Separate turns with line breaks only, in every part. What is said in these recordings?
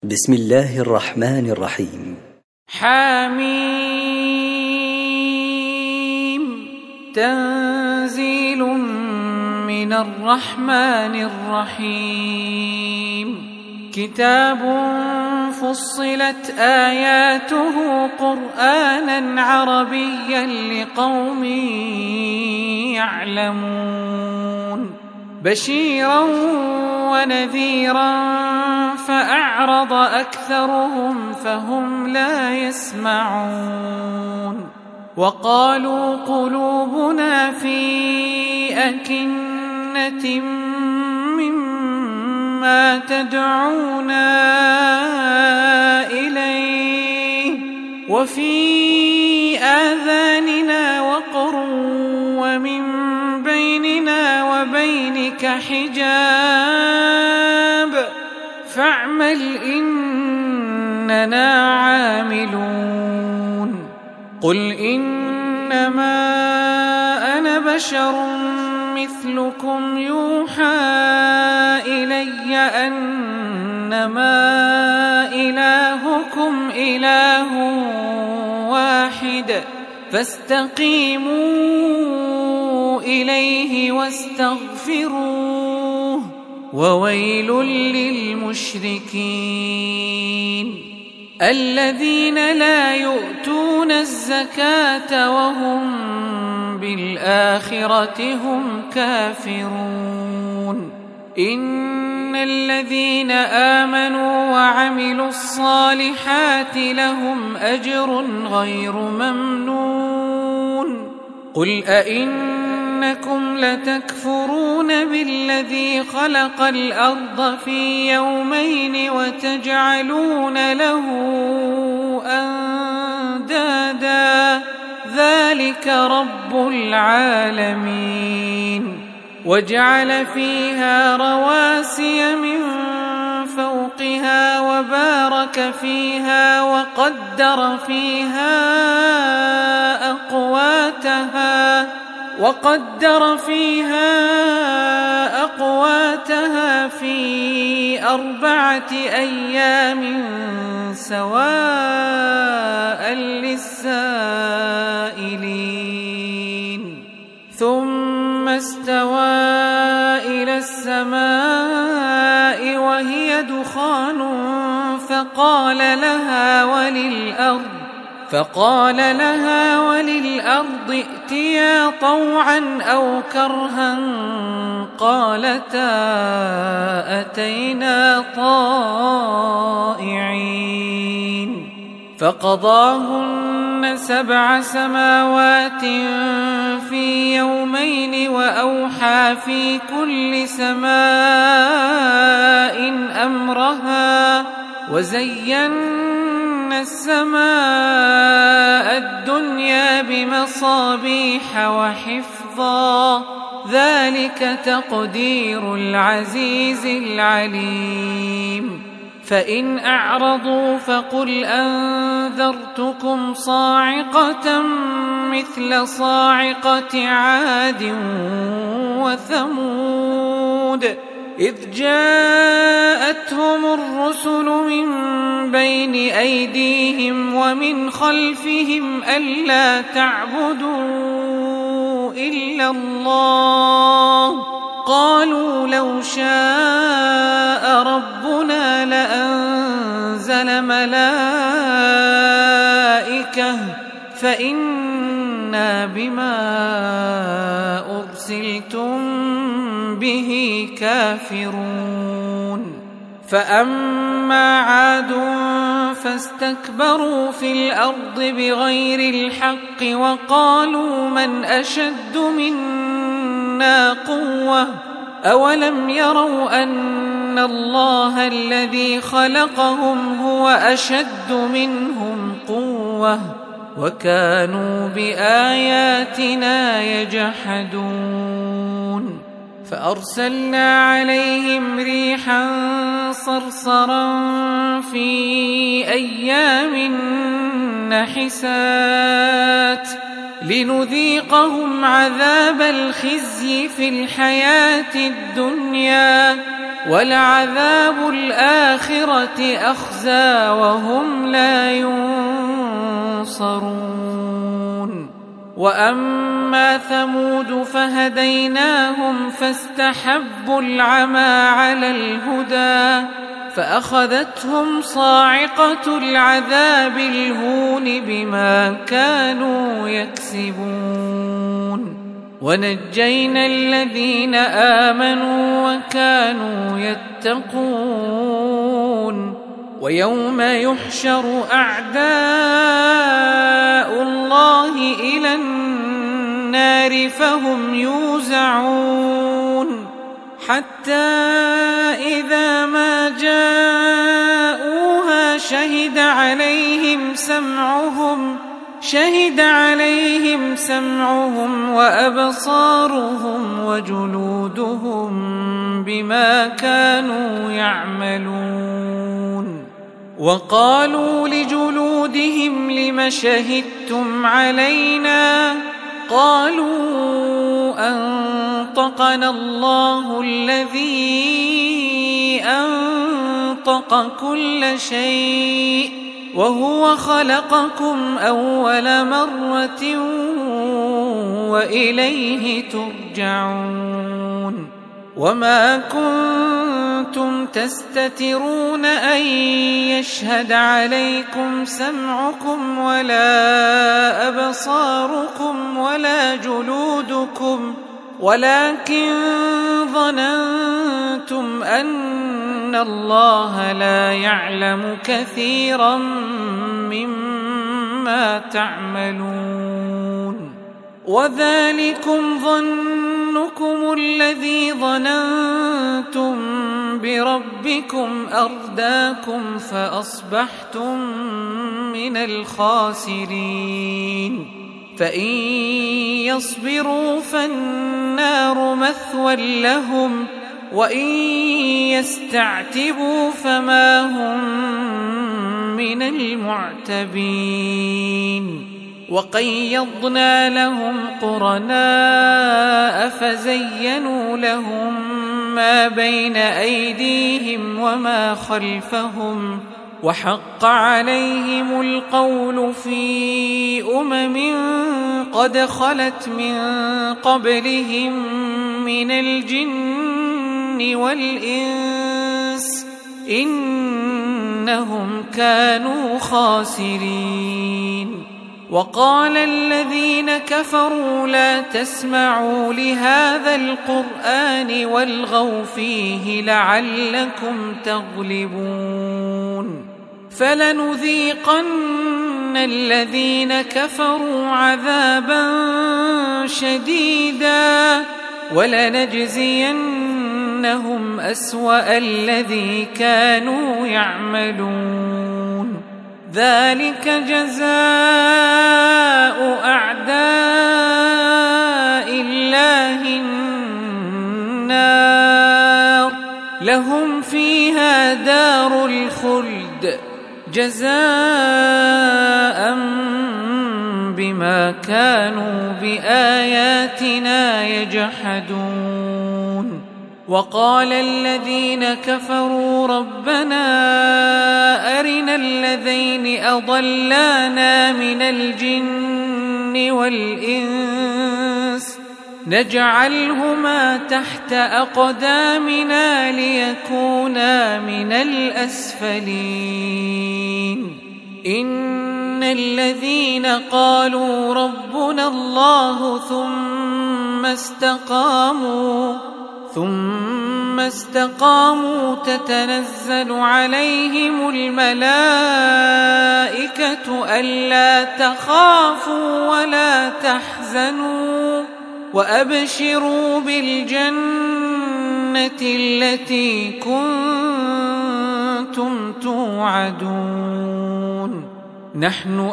بسم الله الرحمن الرحيم.
حميم. تنزيل من الرحمن الرحيم. كتاب فصلت آياته قرآنا عربيا لقوم يعلمون. بشيرا ونذيرا فأعرض أكثرهم فهم لا يسمعون. وقالوا قلوبنا في أكنة مما تدعونا إليه وفي آذاننا وقر ومن بيننا وبينك حجاب فاعمل إننا عاملون. قل إنما أنا بشر مثلكم يوحى إلي أنما إلهكم إله واحد فاستقيموا إليه واستغفروه وويل للمشركين الذين لا يؤتون الزكاة وهم بالآخرة هم كافرون. إن الذين آمنوا وعملوا الصالحات لهم أجر غير ممنون. قل أئنكم لتكفرون بالذي خلق الأرض في يومين وتجعلون له أندادا ذلك رب العالمين. وجعل فيها رواسي من فوقها وبارك فيها وقدر فيها أقواتها في 4 أيام سواء للسائلين. ثم استوى إلى السماء وهي دخان فقال لها وللأرض ائتيا طوعا أو كرها قالتا أتينا طائعين. فقضاهن 7 سماوات في يومين وأوحى في كل سماء أمرها وزينا السماء الدنيا بمصابيح وحفظا ذلك تقدير العزيز العليم. فإن أعرضوا فقل أنذرتكم صاعقة مثل صاعقة عاد وثمود إذ جاءتهم الرسل من بين أيديهم ومن خلفهم ألا تعبدوا إلا الله قالوا لو شاء ربنا لأنزل ملائكة فإنا بما أرسلتم به كافرون. فأما عاد فاستكبروا في الأرض بغير الحق وقالوا من أشد منا قوة أولم يروا أن الله الذي خلقهم هو أشد منهم قوة وكانوا بآياتنا يجحدون. فأرسلنا عليهم ريحا صرصرا في أيام نحسات لنذيقهم عذاب الخزي في الحياة الدنيا ولعذاب الآخرة أخزى وهم لا ينصرون وأما ثمود فهديناهم فاستحبوا العمى على الهدى فأخذتهم صاعقة العذاب الهون بما كانوا يكسبون ونجينا الذين آمنوا وكانوا يتقون ويوم يحشر أعداء الله إلى النار فهم يوزعون حتى إذا ما جاءوها شهد عليهم سمعهم وأبصارهم وجلودهم بما كانوا يعملون وقالوا لجلودهم لم شهدتم علينا قالوا أنطقنا الله الذي أنطق كل شيء وهو خلقكم أول مرة وإليه ترجعون وما كنتم تستترون أن يشهد عليكم سمعكم ولا أبصاركم ولا جلودكم ولكن ظننتم أن الله لا يعلم كثيرا مما تعملون وذلكم ظنكم الذي ظننتم بربكم أرداكم فأصبحتم من الخاسرين فإن يصبروا فالنار مثوى لهم وإن يستعتبوا فما هم من المعتبين وقيضنا لهم قرناء فزينوا لهم ما بين أيديهم وما خلفهم وحق عليهم القول في قد خلت من قبلهم من الجن والإنس إنهم كانوا خاسرين وقال الذين كفروا لا تسمعوا لهذا القرآن والغوا فيه لعلكم تغلبون فلنذيقن الذين كفروا عذابا شديدا ولنجزينهم أسوأ الذي كانوا يعملون ذلك جزاء أعداء الله النار لهم فيها دار الخلد جزاء بما كانوا بآياتنا يجحدون وقال الذين كفروا ربنا أرنا الذين أضلانا من الجن والإنس نجعلهما تحت أقدامنا ليكونا من الأسفلين إن الذين قالوا ربنا الله ثم استقاموا تتنزل عليهم الملائكة ألا تخافوا ولا تحزنوا وأبشروا بالجنة التي كنتم توعدون نحن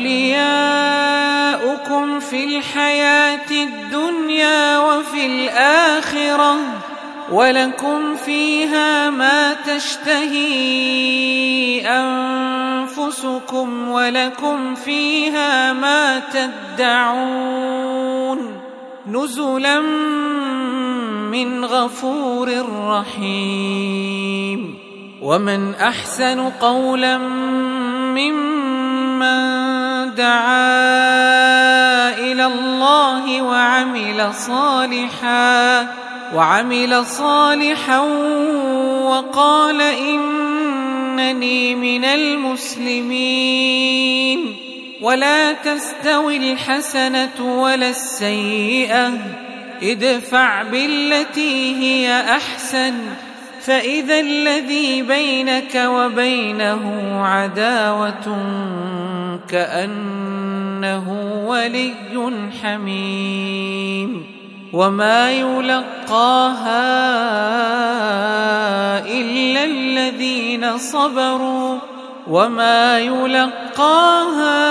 أولياؤكم في الحياة الدنيا وفي الآخرة ولكم فيها ما تشتهي أنفسكم ولكم فيها ما تدعون نزلا من غفور رحيم. ومن أحسن قولا ممن دعا إلى الله وعمل صالحا وقال إنني من المسلمين. ولا تستوي الحسنة ولا السيئة، ادفع بالتي هي أحسن، فإذا الذي بينك وبينه عداوة كأنه ولي حميم. وما يلقاها إلا الذين صبروا وما يلقاها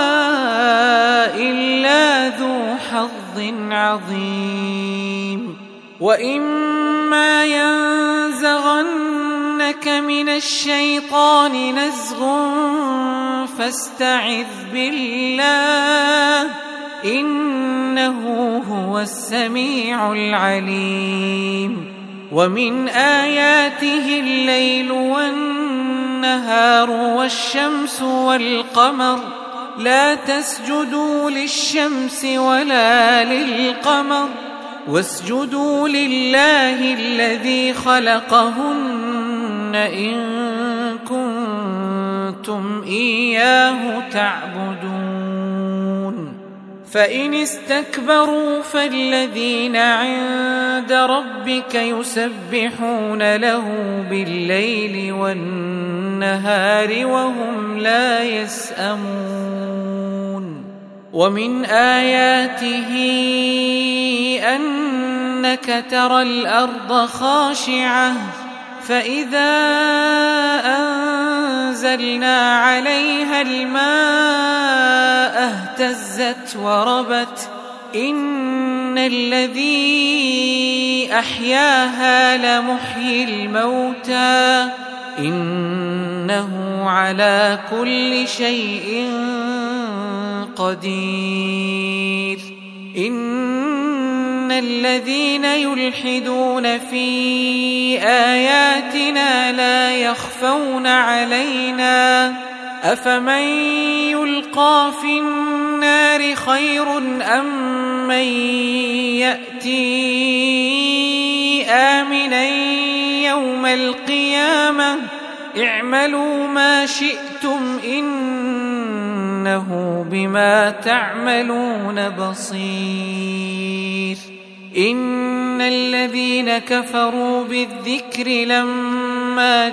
إلا ذو حظ عظيم. وإما ينزغنك من الشيطان نزغ فاستعذ بالله إنه هو السميع العليم. ومن آياته الليل والنهار والشمس والقمر، لا تسجدوا للشمس ولا للقمر واسجدوا لله الذي خلقهن إن كنتم إياه تعبدون. فإن استكبروا فالذين عند ربك يسبحون له بالليل والنهار وهم لا يسأمون. ومن آياته أنك ترى الأرض خاشعة فإذا أنزلنا عليها الماء اهتزت وربت. إن الذي أحياها لمحيي الموتى إنه على كل شيء قدير. إن الذين يلحدون في آياتنا لا يخفون علينا أفمن يلقى في النار خير أم من يأتي آمنا يوم القيامة اعملوا ما شئتم إنه بما تعملون بصير. إن الذين كفروا بالذكر لما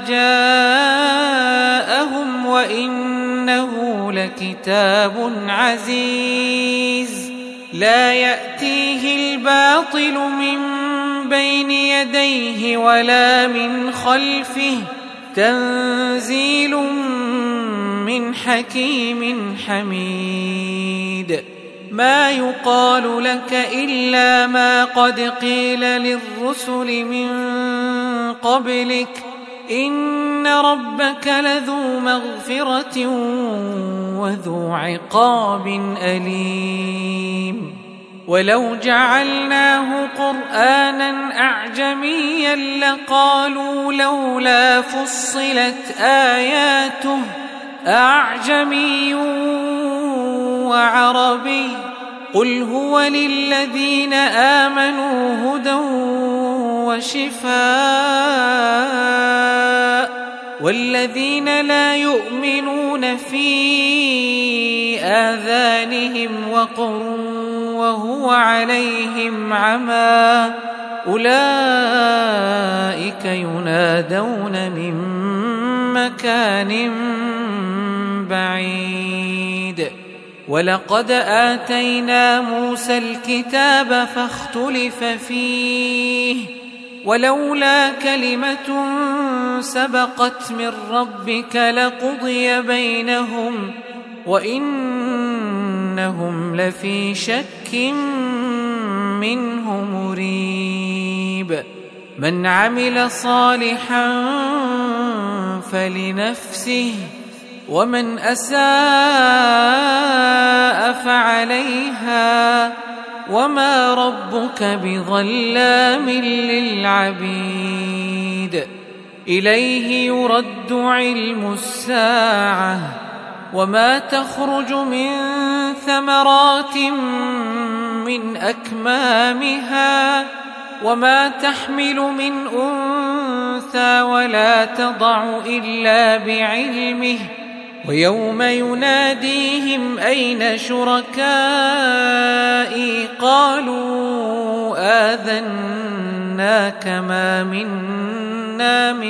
جاءهم وإنه لكتاب عزيز لا يأتيه الباطل من بين يديه ولا من خلفه تنزيل من حكيم حميد. ما يقال لك إلا ما قد قيل للرسل من قبلك إن ربك لذو مغفرة وذو عقاب أليم. ولو جعلناه قرآنا أعجميا لقالوا لولا فصلت آياته أعجمي وعربي قل هو للذين آمنوا هدى وشفاء والذين لا يؤمنون في آذانهم وقر وهو عليهم عمى أولئك ينادون من مكان بعيد. ولقد آتينا موسى الكتاب فاختلف فيه ولولا كلمة سبقت من ربك لقضي بينهم وإنهم لفي شك منه مريب. من عمل صالحا فلنفسه ومن أساء فعليها وما ربك بظلام للعبيد إليه يرد علم الساعة وما تخرج من ثمرات من أكمامها وما تحمل من أنثى ولا تضع إلا بعلمه ويوم يناديهم أين شركائي قالوا آذناك ما منا من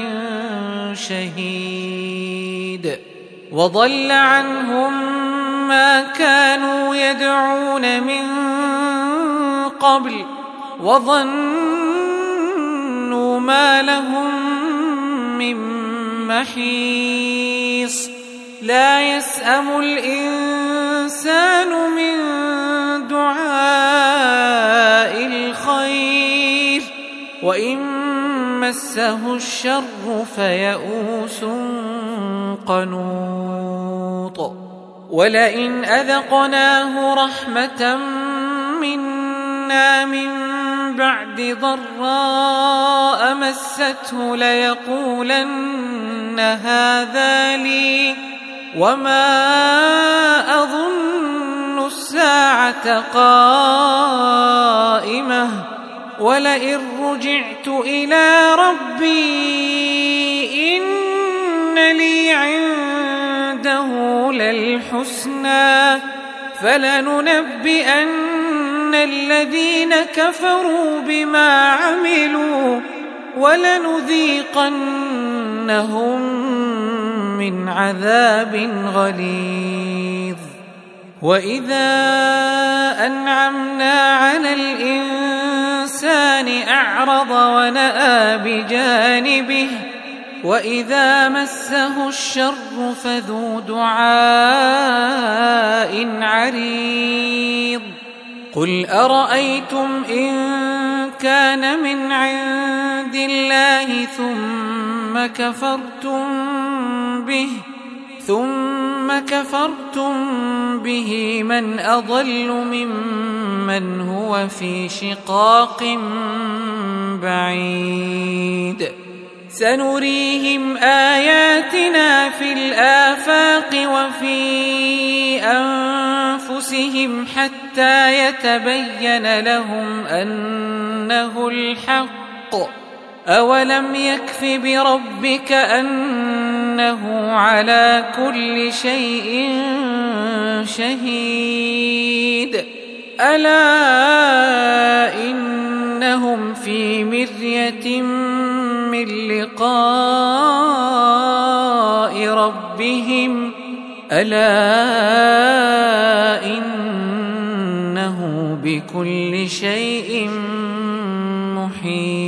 شهيد وضل عنهم ما كانوا يدعون من قبل وظنوا ما لهم من محيص لا يسأم الإنسان من دعاء الخير وإن مسه الشر فيئوس قنوط ولئن أذقناه رحمة منا من بعد ضراء مسته ليقولن هذا لي وما أظن الساعة قائمة ولئن رجعت إلى ربي إن لي عنده للحسنى فلننبئن الذين كفروا بما عملوا ولنذيقنهم من عذاب غليظ وإذا أنعمنا على الإنسان أعرض ونأى بجانبه وإذا مسه الشر فذو دعاء عريض قل أرأيتم إن كان من عند الله ثم كفرتم به من أضل ممن هو في شقاق بعيد سنريهم آياتنا في الآفاق وفي أنفسهم حتى يتبين لهم أنه الحق أولم يكف بربك أنه على كل شيء شهيد ألا إنهم في مرية من لقاء ربهم ألا إنه بكل شيء محيط